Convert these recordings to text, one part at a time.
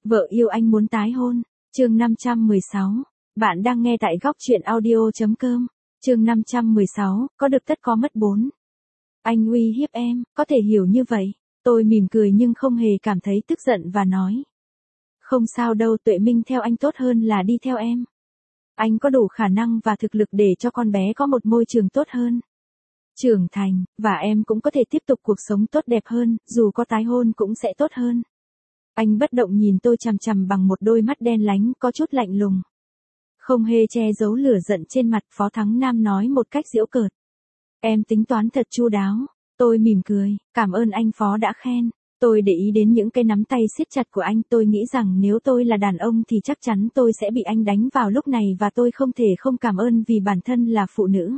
Vợ yêu anh muốn tái hôn. Chương 516. Bạn đang nghe tại góc truyện audio.com. Chương 516, có được tất có mất 4. Anh uy hiếp em, có thể hiểu như vậy. Tôi mỉm cười nhưng không hề cảm thấy tức giận và nói. Không sao đâu, Tuệ Minh theo anh tốt hơn là đi theo em. Anh có đủ khả năng và thực lực để cho con bé có một môi trường tốt hơn, trưởng thành, và em cũng có thể tiếp tục cuộc sống tốt đẹp hơn, dù có tái hôn cũng sẽ tốt hơn. Anh bất động nhìn tôi chằm chằm bằng một đôi mắt đen láy, có chút lạnh lùng. Không hề che giấu lửa giận trên mặt, Phó Thắng Nam nói một cách giễu cợt. Em tính toán thật chu đáo. Tôi mỉm cười, cảm ơn anh Phó đã khen. Tôi để ý đến những cái nắm tay siết chặt của anh, tôi nghĩ rằng nếu tôi là đàn ông thì chắc chắn tôi sẽ bị anh đánh vào lúc này và tôi không thể không cảm ơn vì bản thân là phụ nữ.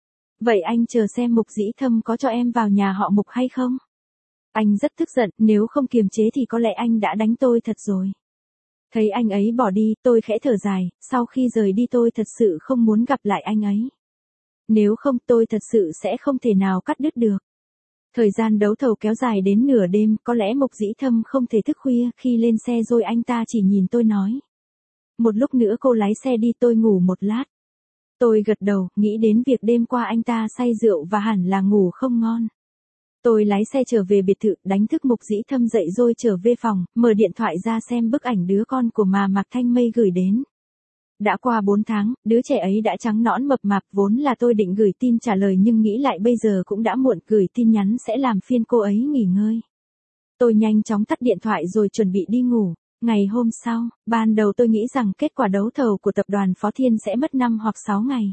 Vậy anh chờ xem Mục Dĩ Thâm có cho em vào nhà họ Mục hay không? Anh rất tức giận, nếu không kiềm chế thì có lẽ anh đã đánh tôi thật rồi. Thấy anh ấy bỏ đi, tôi khẽ thở dài, sau khi rời đi tôi thật sự không muốn gặp lại anh ấy. Nếu không tôi thật sự sẽ không thể nào cắt đứt được. Thời gian đấu thầu kéo dài đến nửa đêm, có lẽ Mục Dĩ Thâm không thể thức khuya, khi lên xe rồi anh ta chỉ nhìn tôi nói. Một lúc nữa cô lái xe đi, tôi ngủ một lát. Tôi gật đầu, nghĩ đến việc đêm qua anh ta say rượu và hẳn là ngủ không ngon. Tôi lái xe trở về biệt thự, đánh thức Mục Dĩ Thâm dậy rồi trở về phòng, mở điện thoại ra xem bức ảnh đứa con của mà Mạc Thanh Mây gửi đến. Đã qua 4 tháng, đứa trẻ ấy đã trắng nõn mập mạp, vốn là tôi định gửi tin trả lời nhưng nghĩ lại bây giờ cũng đã muộn, gửi tin nhắn sẽ làm phiền cô ấy nghỉ ngơi. Tôi nhanh chóng tắt điện thoại rồi chuẩn bị đi ngủ. Ngày hôm sau, ban đầu tôi nghĩ rằng kết quả đấu thầu của tập đoàn Phó Thiên sẽ mất 5 hoặc 6 ngày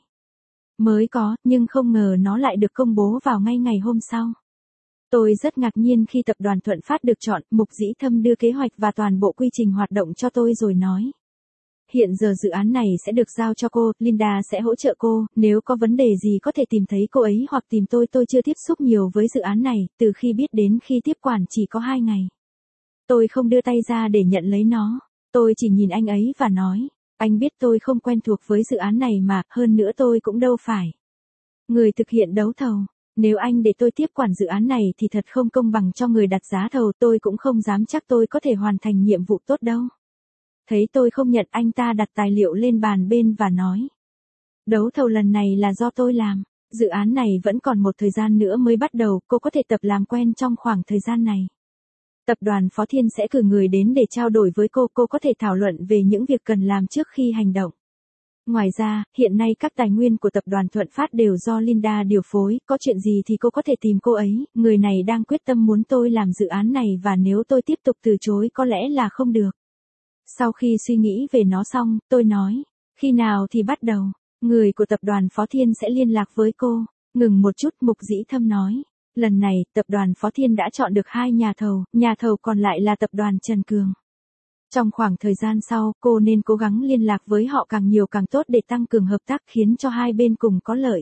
mới có, nhưng không ngờ nó lại được công bố vào ngay ngày hôm sau. Tôi rất ngạc nhiên khi tập đoàn Thuận Phát được chọn, Mục Dĩ Thâm đưa kế hoạch và toàn bộ quy trình hoạt động cho tôi rồi nói. Hiện giờ dự án này sẽ được giao cho cô, Linda sẽ hỗ trợ cô, nếu có vấn đề gì có thể tìm thấy cô ấy hoặc tìm tôi chưa tiếp xúc nhiều với dự án này, từ khi biết đến khi tiếp quản chỉ có 2 ngày. Tôi không đưa tay ra để nhận lấy nó, tôi chỉ nhìn anh ấy và nói, anh biết tôi không quen thuộc với dự án này mà, hơn nữa tôi cũng đâu phải người thực hiện đấu thầu. Nếu anh để tôi tiếp quản dự án này thì thật không công bằng cho người đặt giá thầu, tôi cũng không dám chắc tôi có thể hoàn thành nhiệm vụ tốt đâu. Thấy tôi không nhận, anh ta đặt tài liệu lên bàn bên và nói. Đấu thầu lần này là do tôi làm, dự án này vẫn còn một thời gian nữa mới bắt đầu, cô có thể tập làm quen trong khoảng thời gian này. Tập đoàn Phó Thiên sẽ cử người đến để trao đổi với cô có thể thảo luận về những việc cần làm trước khi hành động. Ngoài ra, hiện nay các tài nguyên của tập đoàn Thuận Phát đều do Linda điều phối, có chuyện gì thì cô có thể tìm cô ấy, người này đang quyết tâm muốn tôi làm dự án này và nếu tôi tiếp tục từ chối có lẽ là không được. Sau khi suy nghĩ về nó xong, tôi nói, khi nào thì bắt đầu, người của tập đoàn Phó Thiên sẽ liên lạc với cô. Ngừng một chút, Mục Dĩ Thâm nói, lần này, tập đoàn Phó Thiên đã chọn được 2 nhà thầu còn lại là tập đoàn Trần Cường. Trong khoảng thời gian sau, cô nên cố gắng liên lạc với họ càng nhiều càng tốt để tăng cường hợp tác khiến cho hai bên cùng có lợi.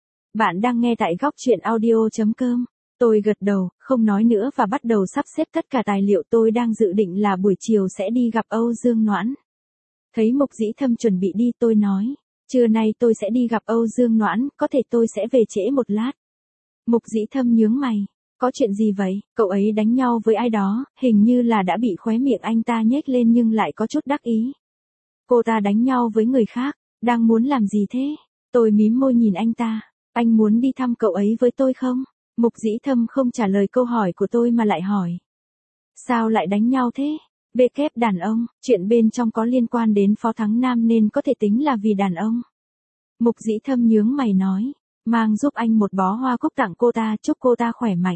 Bạn đang nghe tại góc truyện audio.com. Tôi gật đầu, không nói nữa và bắt đầu sắp xếp tất cả tài liệu. Tôi đang dự định là buổi chiều sẽ đi gặp Âu Dương Noãn. Thấy Mục Dĩ Thâm chuẩn bị đi, tôi nói, trưa nay tôi sẽ đi gặp Âu Dương Noãn, có thể tôi sẽ về trễ một lát. Mục Dĩ Thâm nhướng mày, có chuyện gì vậy? Cậu ấy đánh nhau với ai đó, hình như là đã bị khóe miệng anh ta nhếch lên nhưng lại có chút đắc ý. Cô ta đánh nhau với người khác, đang muốn làm gì thế? Tôi mím môi nhìn anh ta, anh muốn đi thăm cậu ấy với tôi không? Mục Dĩ Thâm không trả lời câu hỏi của tôi mà lại hỏi. Sao lại đánh nhau thế? Kép đàn ông, chuyện bên trong có liên quan đến Phó Thắng Nam nên có thể tính là vì đàn ông. Mục Dĩ Thâm nhướng mày nói, mang giúp anh một bó hoa cúc tặng cô ta, chúc cô ta khỏe mạnh.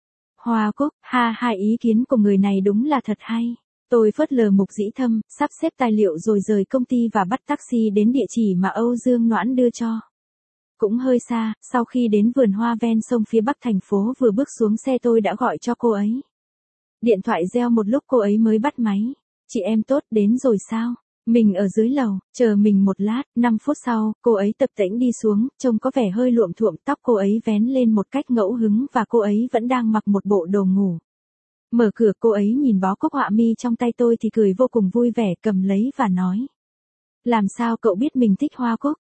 Hoa cúc, hai ý kiến của người này đúng là thật hay. Tôi phớt lờ Mục Dĩ Thâm, sắp xếp tài liệu rồi rời công ty và bắt taxi đến địa chỉ mà Âu Dương Noãn đưa cho. Cũng hơi xa, sau khi đến vườn hoa ven sông phía bắc thành phố vừa bước xuống xe tôi đã gọi cho cô ấy. Điện thoại reo một lúc cô ấy mới bắt máy. Chị em tốt, đến rồi sao? Mình ở dưới lầu, chờ mình một lát. 5 phút sau, cô ấy tập tễnh đi xuống, trông có vẻ hơi luộm thuộm, tóc cô ấy vén lên một cách ngẫu hứng và cô ấy vẫn đang mặc một bộ đồ ngủ. Mở cửa, cô ấy nhìn bó cúc họa mi trong tay tôi thì cười vô cùng vui vẻ, cầm lấy và nói. Làm sao cậu biết mình thích hoa cúc?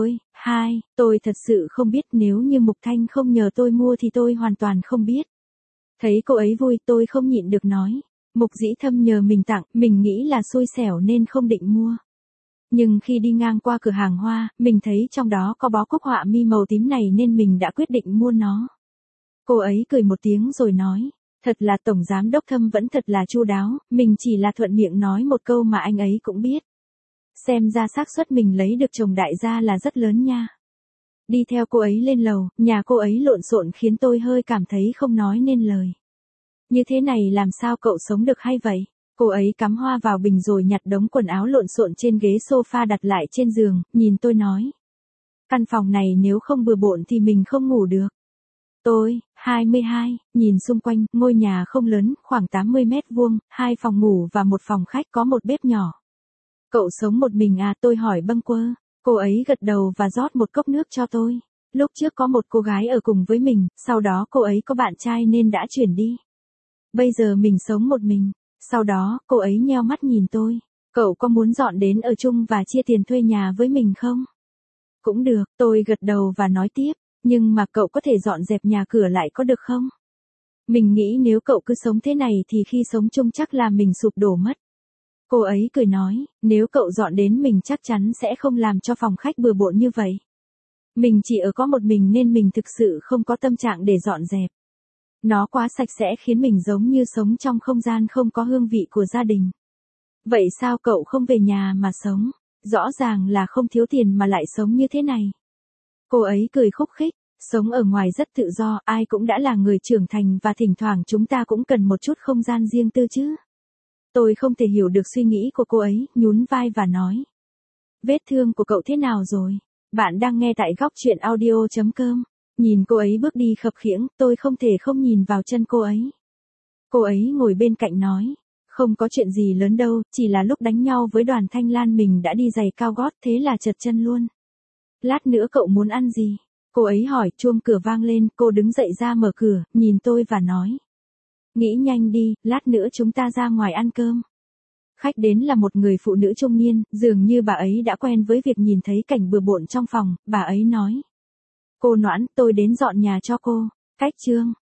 Tôi thật sự không biết, nếu như Mục Thanh không nhờ tôi mua thì tôi hoàn toàn không biết. Thấy cô ấy vui, tôi không nhịn được nói. Mục Dĩ Thâm nhờ mình tặng, mình nghĩ là xui xẻo nên không định mua. Nhưng khi đi ngang qua cửa hàng hoa, mình thấy trong đó có bó cúc họa mi màu tím này nên mình đã quyết định mua nó. Cô ấy cười một tiếng rồi nói, thật là Tổng Giám đốc Thâm vẫn thật là chu đáo, mình chỉ là thuận miệng nói một câu mà anh ấy cũng biết. Xem ra xác suất mình lấy được chồng đại gia là rất lớn nha. Đi theo cô ấy lên lầu, nhà cô ấy lộn xộn khiến tôi hơi cảm thấy không nói nên lời. Như thế này làm sao cậu sống được hay vậy? Cô ấy cắm hoa vào bình rồi nhặt đống quần áo lộn xộn trên ghế sofa đặt lại trên giường, nhìn tôi nói. Căn phòng này nếu không bừa bộn thì mình không ngủ được. Tôi, 22, nhìn xung quanh, ngôi nhà không lớn, khoảng 80 mét vuông, 2 phòng ngủ và một phòng khách có một bếp nhỏ. Cậu sống một mình à? Tôi hỏi bâng quơ. Cô ấy gật đầu và rót một cốc nước cho tôi. Lúc trước có một cô gái ở cùng với mình, sau đó cô ấy có bạn trai nên đã chuyển đi. Bây giờ mình sống một mình. Sau đó, cô ấy nheo mắt nhìn tôi. Cậu có muốn dọn đến ở chung và chia tiền thuê nhà với mình không? Cũng được, tôi gật đầu và nói tiếp. Nhưng mà cậu có thể dọn dẹp nhà cửa lại có được không? Mình nghĩ nếu cậu cứ sống thế này thì khi sống chung chắc là mình sụp đổ mất. Cô ấy cười nói, nếu cậu dọn đến mình chắc chắn sẽ không làm cho phòng khách bừa bộn như vậy. Mình chỉ ở có một mình nên mình thực sự không có tâm trạng để dọn dẹp. Nó quá sạch sẽ khiến mình giống như sống trong không gian không có hương vị của gia đình. Vậy sao cậu không về nhà mà sống? Rõ ràng là không thiếu tiền mà lại sống như thế này. Cô ấy cười khúc khích, sống ở ngoài rất tự do, ai cũng đã là người trưởng thành và thỉnh thoảng chúng ta cũng cần một chút không gian riêng tư chứ. Tôi không thể hiểu được suy nghĩ của cô ấy, nhún vai và nói. Vết thương của cậu thế nào rồi? Bạn đang nghe tại góc truyện audio.com. Nhìn cô ấy bước đi khập khiễng, tôi không thể không nhìn vào chân cô ấy. Cô ấy ngồi bên cạnh nói. Không có chuyện gì lớn đâu, chỉ là lúc đánh nhau với Đoàn Thanh Lan mình đã đi giày cao gót thế là trật chân luôn. Lát nữa cậu muốn ăn gì? Cô ấy hỏi, chuông cửa vang lên, cô đứng dậy ra mở cửa, nhìn tôi và nói. Nghĩ nhanh đi, lát nữa chúng ta ra ngoài ăn cơm. Khách đến là một người phụ nữ trung niên, dường như bà ấy đã quen với việc nhìn thấy cảnh bừa bộn trong phòng, bà ấy nói. Cô Noãn, tôi đến dọn nhà cho cô. Cách chương.